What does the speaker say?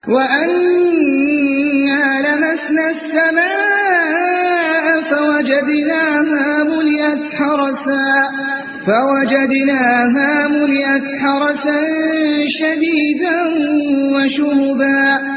وَأَنَّا لَمَسْنَا السَّمَاءَ فَوَجَدْنَاهَا مُلِئَتْ حَرَسًا شَدِيدًا وَشُهُبًا